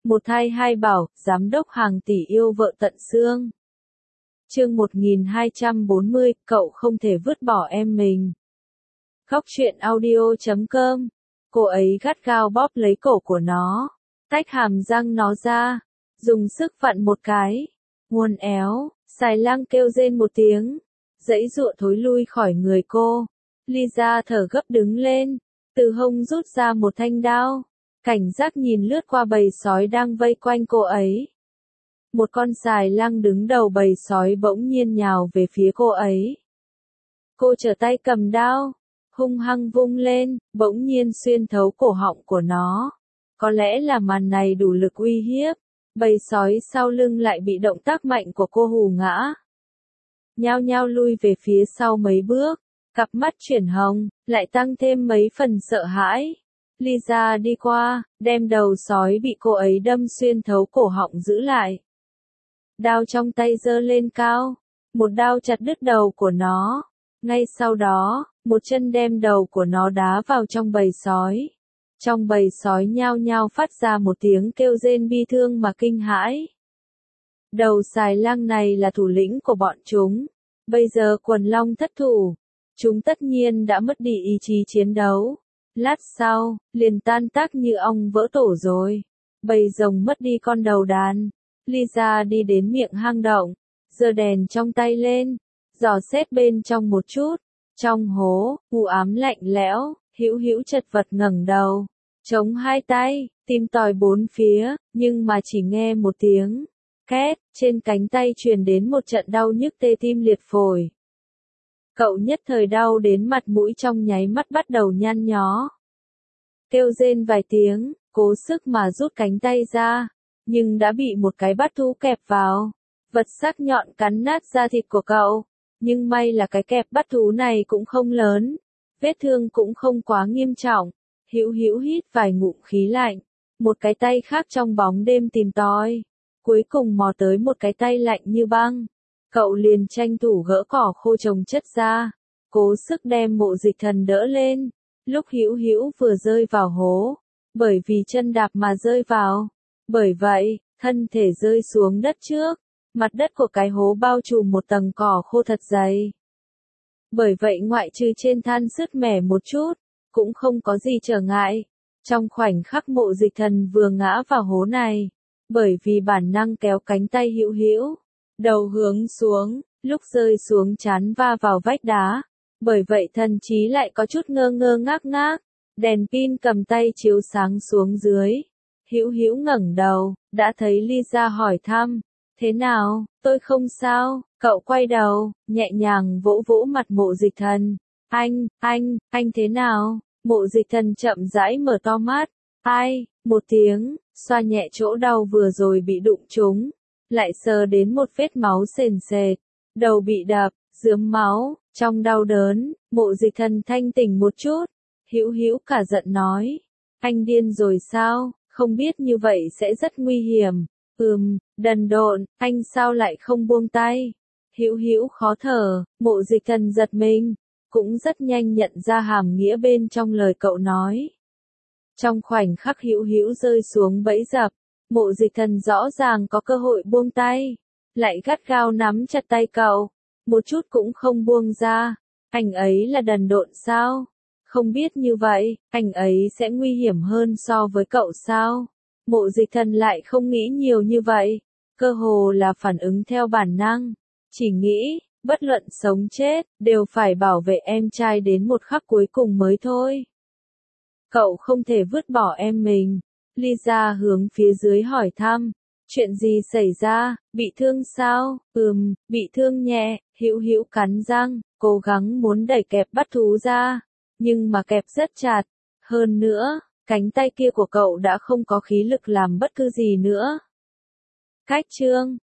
Một thai hai bảo, giám đốc hàng tỷ yêu vợ tận xương. Chương 1240, cậu không thể vứt bỏ em mình. Góc truyện audio.com. Cô ấy gắt gao bóp lấy cổ của nó, tách hàm răng nó ra, dùng sức vặn một cái. Uốn éo, xài lang kêu rên một tiếng, giãy giụa thối lui khỏi người cô. Lisa thở gấp đứng lên, từ hông rút ra một thanh đao, cảnh giác nhìn lướt qua bầy sói đang vây quanh cô ấy. Một con xài lang đứng đầu bầy sói bỗng nhiên nhào về phía cô ấy. Cô trở tay cầm đao, hung hăng vung lên, bỗng nhiên xuyên thấu cổ họng của nó. Có lẽ là màn này đủ lực uy hiếp, bầy sói sau lưng lại bị động tác mạnh của cô hù ngã. Nhao nhao lui về phía sau mấy bước, cặp mắt chuyển hồng, lại tăng thêm mấy phần sợ hãi. Lisa đi qua, đem đầu sói bị cô ấy đâm xuyên thấu cổ họng giữ lại. Đao trong tay giơ lên cao, một đao chặt đứt đầu của nó. Ngay sau đó, một chân đem đầu của nó đá vào trong bầy sói. Trong bầy sói nhao nhao phát ra một tiếng kêu rên bi thương mà kinh hãi. Đầu xài lang này là thủ lĩnh của bọn chúng. Bây giờ quần long thất thủ, chúng tất nhiên đã mất đi ý chí chiến đấu. Lát sau, liền tan tác như ong vỡ tổ rồi. Bầy rồng mất đi con đầu đàn. Lisa đi đến miệng hang động, giơ đèn trong tay lên, dò xét bên trong một chút. Trong hố, u ám lạnh lẽo, Hữu Hữu chật vật ngẩng đầu, chống hai tay, tìm tòi bốn phía, nhưng mà chỉ nghe một tiếng két, trên cánh tay truyền đến một trận đau nhức tê tim liệt phổi. Cậu nhất thời đau đến mặt mũi trong nháy mắt bắt đầu nhăn nhó. Kêu rên vài tiếng, cố sức mà rút cánh tay ra, nhưng đã bị một cái bắt thú kẹp vào. Vật sắc nhọn cắn nát da thịt của cậu, nhưng may là cái kẹp bắt thú này cũng không lớn, vết thương cũng không quá nghiêm trọng. Hữu Hữu hít vài ngụm khí lạnh, một cái tay khác trong bóng đêm tìm tòi, cuối cùng mò tới một cái tay lạnh như băng. Cậu liền tranh thủ gỡ cỏ khô chồng chất ra, cố sức đem Mộ Dịch Thần đỡ lên. Lúc Hữu Hữu vừa rơi vào hố, bởi vì chân đạp mà rơi vào, bởi vậy, thân thể rơi xuống đất trước, mặt đất của cái hố bao trùm một tầng cỏ khô thật dày. Bởi vậy ngoại trừ trên than sứt mẻ một chút, cũng không có gì trở ngại. Trong khoảnh khắc Mộ Dịch Thần vừa ngã vào hố này, bởi vì bản năng kéo cánh tay Hữu Hữu, đầu hướng xuống, lúc rơi xuống chán va vào vách đá. Bởi vậy thần trí lại có chút ngơ ngơ ngác ngác, đèn pin cầm tay chiếu sáng xuống dưới. Hữu Hữu ngẩng đầu, đã thấy Lisa hỏi thăm, thế nào, tôi không sao. Cậu quay đầu, nhẹ nhàng vỗ vỗ mặt Mộ Dịch Thần. Anh thế nào? Mộ Dịch Thần chậm rãi mở to mắt. Ai, một tiếng, xoa nhẹ chỗ đau vừa rồi bị đụng trúng, lại sờ đến một vết máu sền sệt, đầu bị đập, rướm máu. Trong đau đớn, Mộ Dịch Thần thanh tỉnh một chút. Hữu Hữu cả giận nói, anh điên rồi sao, không biết như vậy sẽ rất nguy hiểm. Đần độn, anh sao lại không buông tay? Hữu Hữu khó thở. Mộ Dịch Thần giật mình, cũng rất nhanh nhận ra hàm nghĩa bên trong lời cậu nói. Trong khoảnh khắc Hữu Hữu rơi xuống bẫy dập, Mộ Dịch Thần rõ ràng có cơ hội buông tay, lại gắt gao nắm chặt tay cậu, một chút cũng không buông ra. Anh ấy là đần độn sao? Không biết như vậy, anh ấy sẽ nguy hiểm hơn so với cậu sao? Mộ Dịch Thần lại không nghĩ nhiều như vậy, cơ hồ là phản ứng theo bản năng, chỉ nghĩ, bất luận sống chết, đều phải bảo vệ em trai đến một khắc cuối cùng mới thôi. Cậu không thể vứt bỏ em mình. Lisa hướng phía dưới hỏi thăm, chuyện gì xảy ra, bị thương sao? Bị thương nhẹ. Hữu Hữu cắn răng, cố gắng muốn đẩy kẹp bắt thú ra, nhưng mà kẹp rất chặt. Hơn nữa, cánh tay kia của cậu đã không có khí lực làm bất cứ gì nữa. Cách chương